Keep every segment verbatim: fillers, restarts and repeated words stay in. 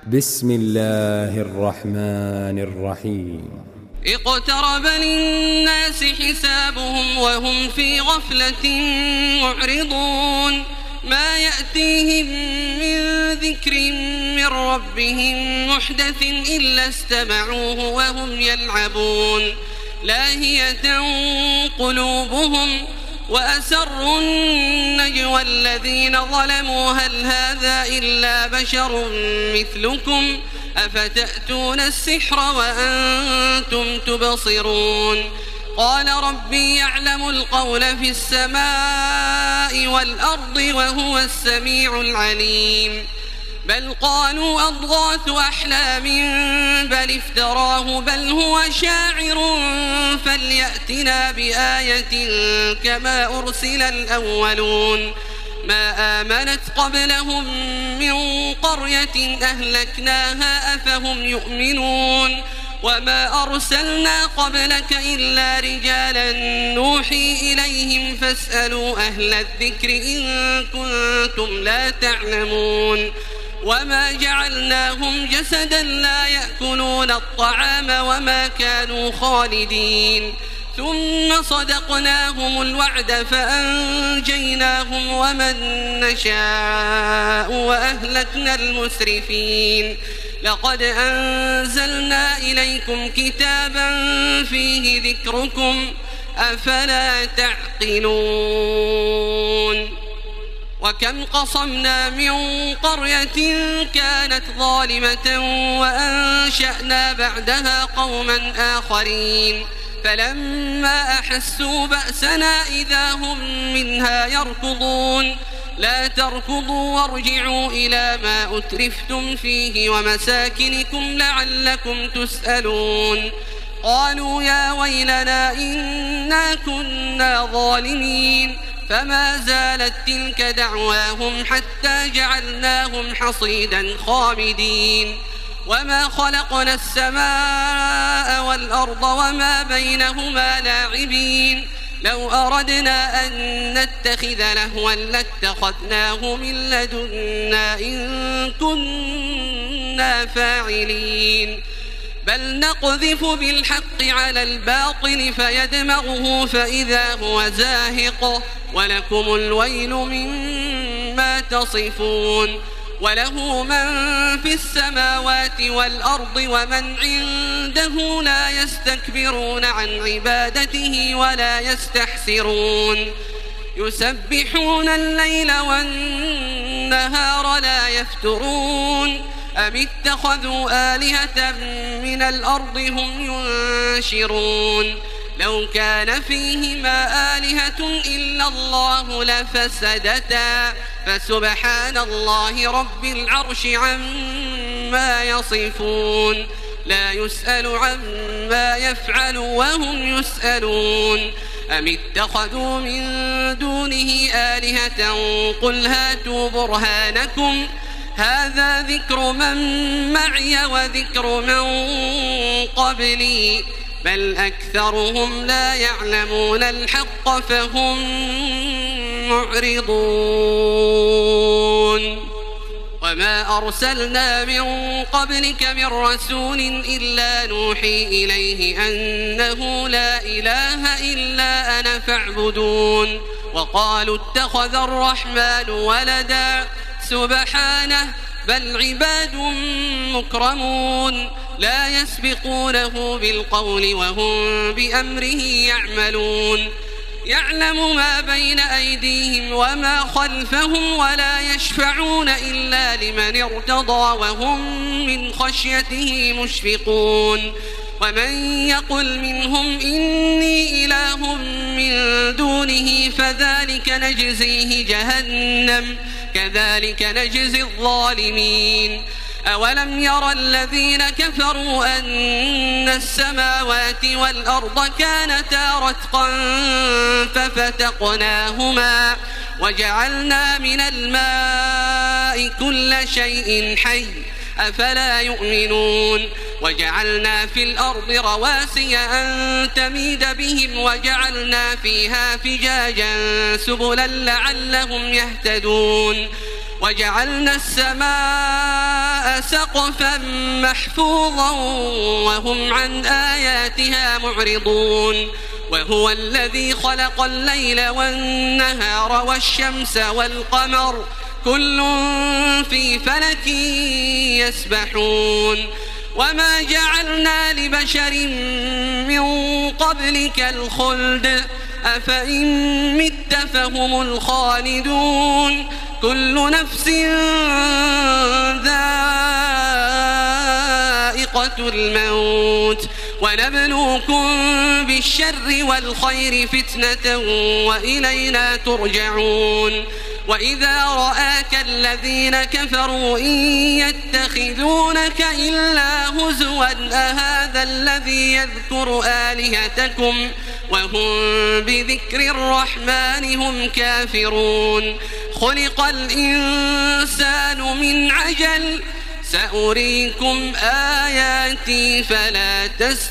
بسم الله الرحمن الرحيم. اقترب للناس حسابهم وهم في غفلة معرضون ما يأتيهم من ذكر من ربهم محدث إلا استمعوه وهم يلعبون لاهية قلوبهم وأسروا النجوى الذين ظلموا هل هذا إلا بشر مثلكم أفتأتون السحر وأنتم تبصرون قال ربي يعلم القول في السماء والأرض وهو السميع العليم بل قالوا أضغاث أحلام بل افتراه بل هو شاعر فليأتنا بآية كما أرسل الأولون ما آمنت قبلهم من قرية أهلكناها أفهم يؤمنون وما أرسلنا قبلك إلا رجالا نوحي إليهم فاسألوا أهل الذكر إن كنتم لا تعلمون وما جعلناهم جسدا لا يأكلون الطعام وما كانوا خالدين ثم صدقناهم الوعد فأنجيناهم ومن نشاء وأهلكنا المسرفين لقد أنزلنا إليكم كتابا فيه ذكركم أفلا تعقلون وكم قصمنا من قرية كانت ظالمة وأنشأنا بعدها قوما آخرين فلما أحسوا بأسنا إذا هم منها يركضون لا تركضوا وارجعوا إلى ما أترفتم فيه ومساكنكم لعلكم تسألون قالوا يا ويلنا إنا كنا ظالمين فما زالت تلك دعواهم حتى جعلناهم حصيدا خامدين وما خلقنا السماء والأرض وما بينهما لاعبين لو أردنا أن نتخذ لهوا لاتخذناه من لدنا إن كنا فاعلين بل نقذف بالحق على الباطل فيدمغه فإذا هو زاهق ولكم الويل مما تصفون وله من في السماوات والأرض ومن عنده لا يستكبرون عن عبادته ولا يستحسرون يسبحون الليل والنهار لا يفترون أم اتخذوا آلهة من الأرض هم ينشرون لو كان فيهما آلهة إلا الله لفسدتا فسبحان الله رب العرش عما يصفون لا يسأل عما يفعل وهم يسألون أم اتخذوا من دونه آلهة قل هاتوا برهانكم هذا ذكر من معي وذكر من قبلي بل أكثرهم لا يعلمون الحق فهم معرضون وما أرسلنا من قبلك من رسول إلا نوحي إليه أنه لا إله إلا أنا فاعبدون وقالوا اتخذ الرحمن ولدا سبحانه بل عباد مكرمون لا يسبقونه بالقول وهم بأمره يعملون يعلم ما بين أيديهم وما خلفهم ولا يشفعون إلا لمن ارتضى وهم من خشيته مشفقون ومن يقل منهم إني إله من دونه فذلك نجزيه جهنم كذلك نجزي الظالمين أولم يرى الذين كفروا أن السماوات والأرض كانتا رتقا ففتقناهما وجعلنا من الماء كل شيء حي أفلا يؤمنون وجعلنا في الأرض رواسي أن تميد بهم وجعلنا فيها فجاجا سبلا لعلهم يهتدون وجعلنا السماء سقفا محفوظا وهم عن آياتها معرضون وهو الذي خلق الليل والنهار والشمس والقمر كل في فلك يسبحون وما جعلنا لبشر من قبلك الخلد أفإن مت فهم الخالدون كل نفس ذائقة الموت ونبلوكم بالشر والخير فتنة وإلينا ترجعون وإذا رآك الذين كفروا إن يتخذونك إلا هزوا أهذا الذي يذكر آلهتكم وهم بذكر الرحمن هم كافرون خلق الإنسان من عجل سأريكم آياتي فلا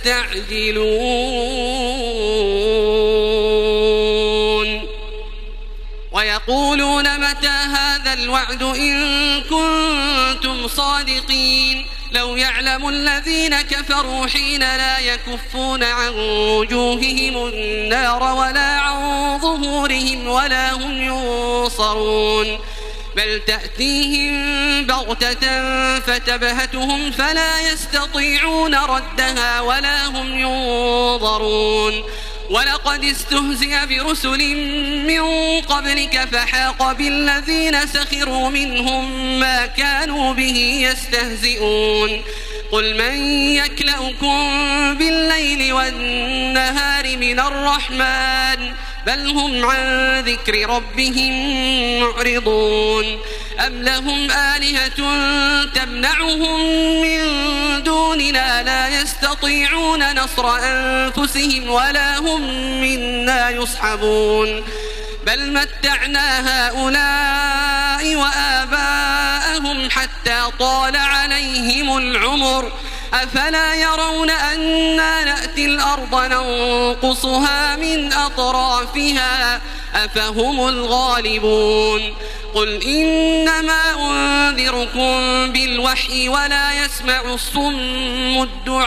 تستعجلون ويقولون متى هذا الوعد إن كنتم صادقين لو يعلم الذين كفروا حين لا يكفون عن وجوههم النار ولا عن ظهورهم ولا هم ينصرون بل تأتيهم بغتة فتبهتهم فلا يستطيعون ردها ولا هم ينظرون ولقد استهزئ برسل من قبلك فحاق بالذين سخروا منهم ما كانوا به يستهزئون قل من يكلؤكم بالليل والنهار من الرحمن بل هم عن ذكر ربهم معرضون أم لهم آلهة تمنعهم من دوننا لا يستطيعون نصر أنفسهم ولا هم منا يصحبون بل متعنا هؤلاء وآباءهم حتى طال عليهم العمر أفلا يرون أنا نأتي الأرض ننقصها من أطرافها أفهم الغالبون قل إنما أنذركم بالوحي ولا يسمع الصم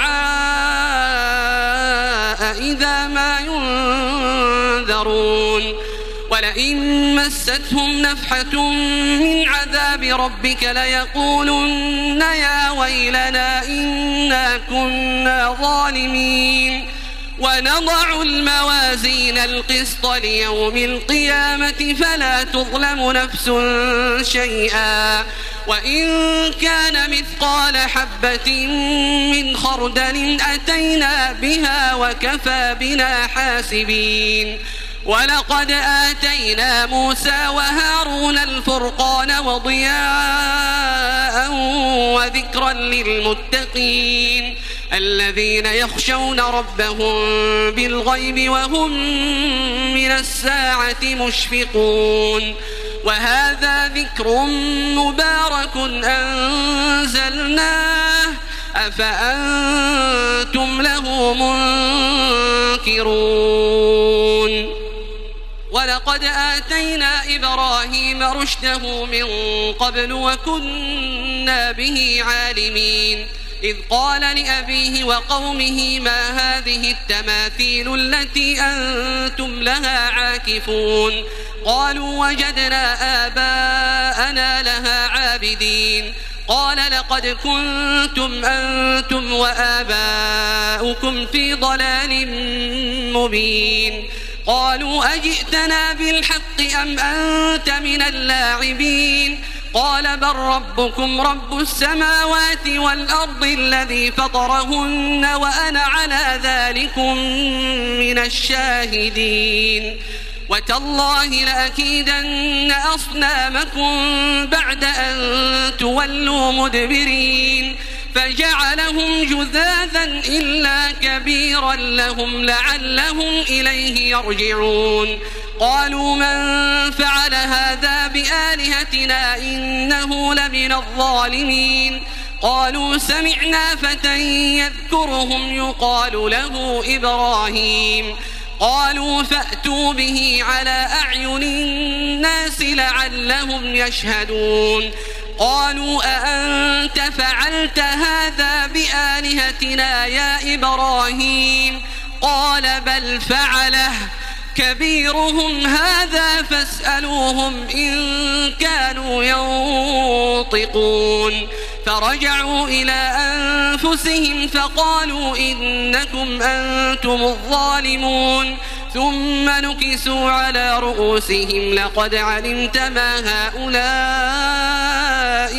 الدعاء إذا ما ينذرون ولئن مستهم نفحة من عذاب ربك ليقولن يا ويلنا إنا كنا ظالمين ونضع الموازين القسط ليوم القيامة فلا تظلم نفس شيئا وإن كان مثقال حبة من خردل أتينا بها وكفى بنا حاسبين ولقد آتينا موسى وهارون الفرقان وضياء وذكرا للمتقين الذين يخشون ربهم بالغيب وهم من الساعة مشفقون وهذا ذكر مبارك أنزلناه أفأنتم له منكرون ولقد آتينا إبراهيم رشده من قبل وكنا به عالمين إذ قال لأبيه وقومه ما هذه التماثيل التي أنتم لها عاكفون قالوا وجدنا آباءنا لها عابدين قال لقد كنتم أنتم وآباؤكم في ضلال مبين قالوا أجئتنا بالحق أم أنت من اللاعبين قال بل ربكم رب السماوات والأرض الذي فطرهن وأنا على ذلكم من الشاهدين وتالله لأكيدن أصنامكم بعد أن تولوا مدبرين فجعلهم جذاذا إلا كبيرا لهم لعلهم إليه يرجعون قالوا من فعل هذا بآلهتنا إنه لمن الظالمين قالوا سمعنا فتى يذكرهم يقال له إبراهيم قالوا فأتوا به على أعين الناس لعلهم يشهدون قالوا أأنت فعلت هذا بآلهتنا يا إبراهيم قال بل فعله كبيرهم هذا فاسألوهم إن كانوا ينطقون فرجعوا إلى أنفسهم فقالوا إنكم أنتم الظالمون ثم نكسوا على رؤوسهم لقد علمت ما هؤلاء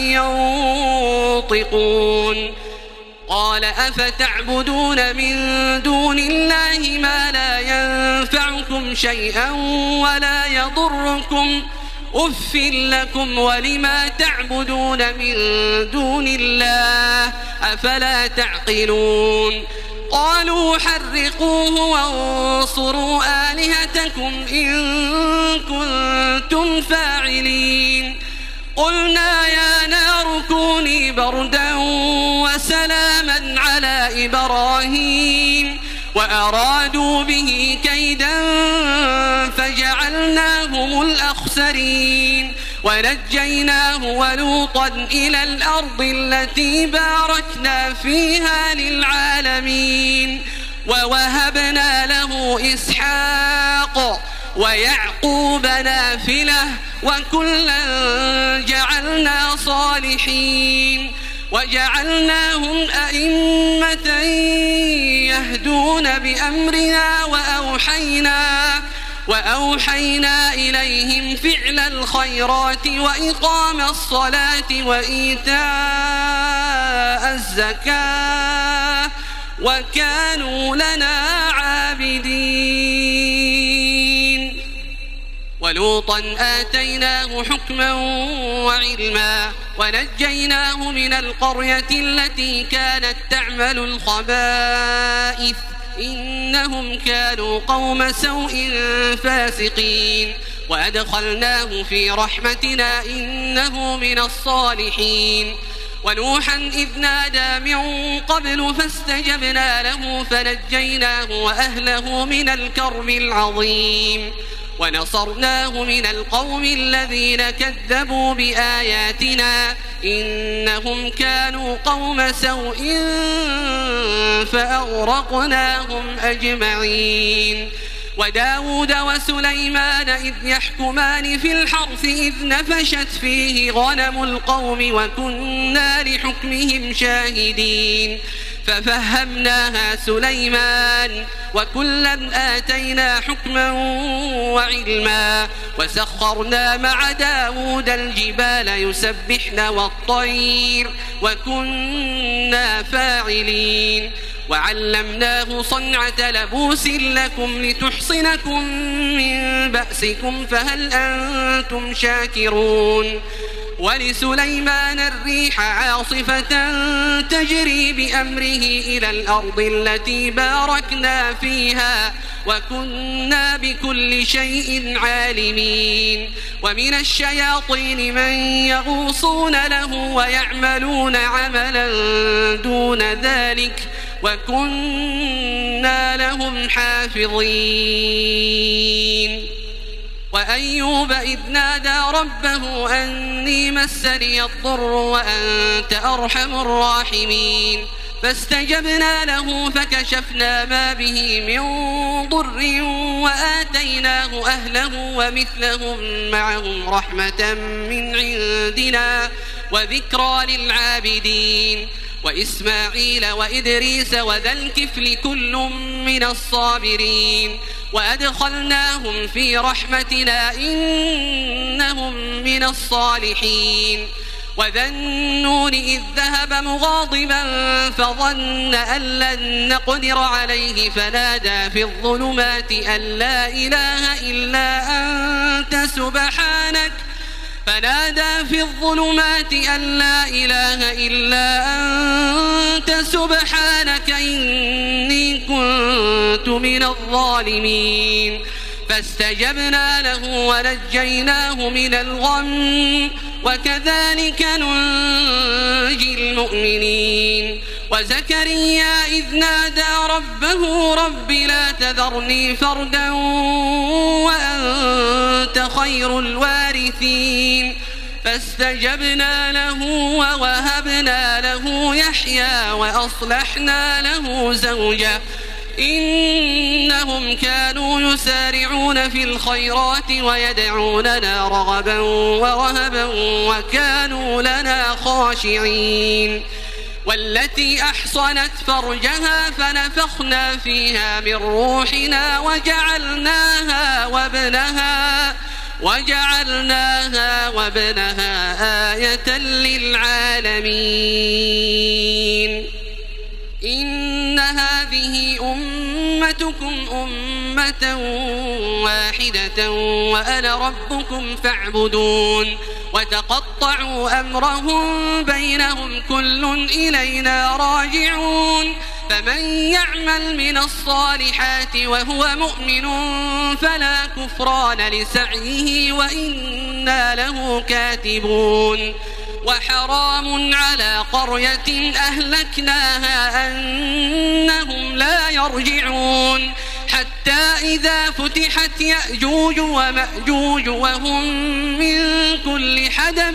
ينطقون قال أفتعبدون من دون الله ما لا ينفعكم شيئا ولا يضركم أف لكم ولما تعبدون من دون الله أفلا تعقلون قالوا حرقوه وانصروا آلهتكم إن كنتم فاعلين قلنا يا نار كوني بردا وسلاما على إبراهيم وأرادوا به كيدا فجعلناهم الأخسرين ونجيناه ولوطا إلى الأرض التي باركنا فيها للعالمين ووهبنا له إسحاق ويعقوب نافلة وكلا جعلنا صالحين وجعلناهم أئمة يهدون بأمرنا وأوحينا وأوحينا إليهم فعل الخيرات وإقام الصلاة وإيتاء الزكاة وكانوا لنا عابدين ولوطا آتيناه حكما وعلما ونجيناه من القرية التي كانت تعمل الخبائث إنهم كانوا قوم سوء فاسقين وأدخلناه في رحمتنا إنه من الصالحين ونوحا إذ نادى من قبل فاستجبنا له فنجيناه وأهله من الكرب العظيم ونصرناه من القوم الذين كذبوا بآياتنا إنهم كانوا قوم سوء فأغرقناهم أجمعين وداود وسليمان إذ يحكمان في الحرث إذ نفشت فيه غنم القوم وكنا لحكمهم شاهدين ففهمناها سليمان وكلا آتينا حكما وعلما وسخرنا مع داود الجبال يسبحن والطير وكنا فاعلين وعلمناه صنعة لبوس لكم لتحصنكم من بأسكم فهل أنتم شاكرون ولسليمان الريح عاصفة تجري بأمره إلى الأرض التي باركنا فيها وكنا بكل شيء عالمين ومن الشياطين من يغوصون له ويعملون عملا دون ذلك وكنا لهم حافظين وأيوب إذ نادى ربه أني مسني الضر وأنت أرحم الراحمين فاستجبنا له فكشفنا ما به من ضر وآتيناه أهله ومثلهم معهم رحمة من عندنا وذكرى للعابدين وإسماعيل وإدريس وذا الكفل كل من الصابرين وأدخلناهم في رحمتنا إنهم من الصالحين وذا النون إذ ذهب مغاضبا فظن أن لن نقدر عليه فنادى في الظلمات أن لا إله إلا أنت سبحانك فنادى في الظلمات أن لا إله إلا أنت سبحانك إني كنت من الظالمين فاستجبنا له ونجيناه من الغم وكذلك ننجي المؤمنين وزكريا إذ نادى ربه رب لا تذرني فردا وأنت خير الوارثين فاستجبنا له ووهبنا له يحيى وأصلحنا له زوجه إنهم كانوا يسارعون في الخيرات ويدعوننا رغبا ورهبا وكانوا لنا خاشعين والتي أحصنت فرجها فنفخنا فيها من روحنا وجعلناها وابنها وجعلناها وابنها آية للعالمين إن هذه أمتكم أمة واحدة وأنا ربكم فاعبدون وتقطعوا أمرهم بينهم كل إلينا راجعون فمن يعمل من الصالحات وهو مؤمن فلا كفران لسعيه وإنا له كاتبون وحرام على قرية أهلكناها أنهم لا يرجعون حتى إذا فتحت يأجوج ومأجوج وهم من كل حدب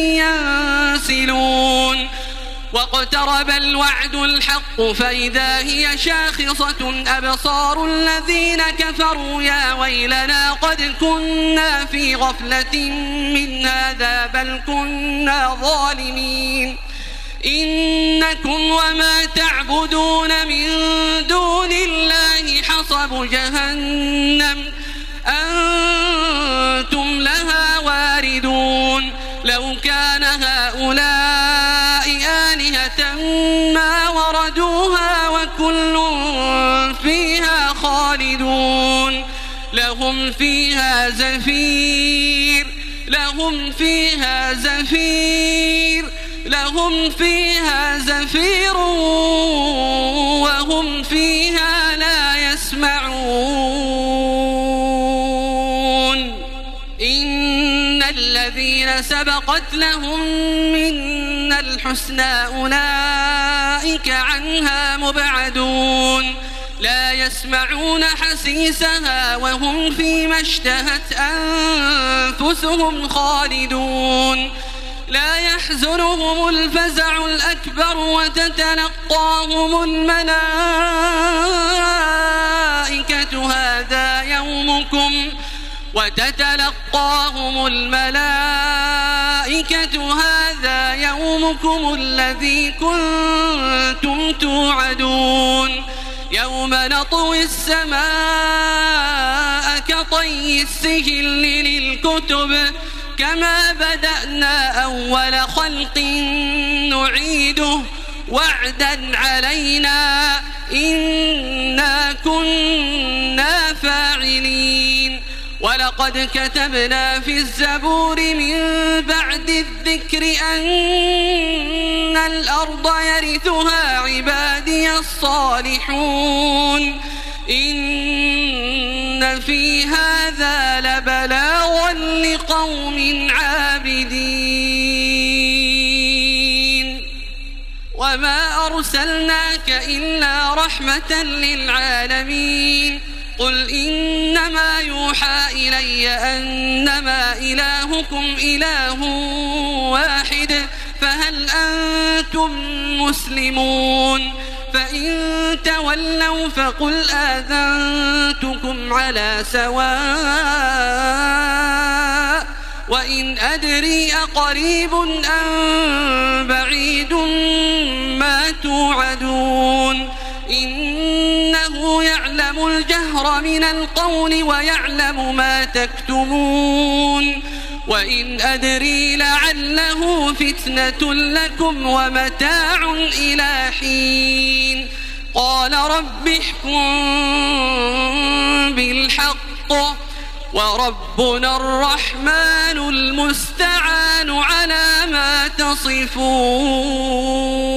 ينسلون واقترب الوعد الحق فإذا هي شاخصة أبصار الذين كفروا يا ويلنا قد كنا في غفلة من هذا بل كنا ظالمين إنكم وما تعبدون من دون الله حصب جهنم أنتم لها واردون لو كان هؤلاء آلهة ما وردوها وكل فيها خالدون لهم فيها زفير لهم فيها زفير لهم فيها زفير وهم فيها لا يسمعون إن الذين سبقت لهم منا الحسنى أولئك عنها مبعدون لا يسمعون حسيسها وهم فيما اشتهت أنفسهم خالدون لا يحزنهم الفزع الأكبر وتتلقاهم الملائكة هذا يومكم وتتلقاهم الملائكة هذا يومكم الذي كنتم توعدون يوم نطوي السماء كطي السجل للكتب كما بدأنا أول خلق نعيده وعدا علينا إنا كنا فاعلين ولقد كتبنا في الزبور من بعد الذكر أن الأرض يرثها عبادي الصالحون إن في هذا لبلاغا لقوم عابدين وما أرسلناك إلا رحمة للعالمين قل إنما يوحى إلي أنما إلهكم إله واحد فهل أنتم مسلمون فإن تولوا فقل آذنتكم على سواء وإن أدري أقريب أم بعيد ما توعدون إنه يعلم الجهر من القول ويعلم ما تكتمون وإن أدري لعله فتنة لكم ومتاع إلى حين قال رب احكم بالحق وربنا الرحمن المستعان على ما تصفون.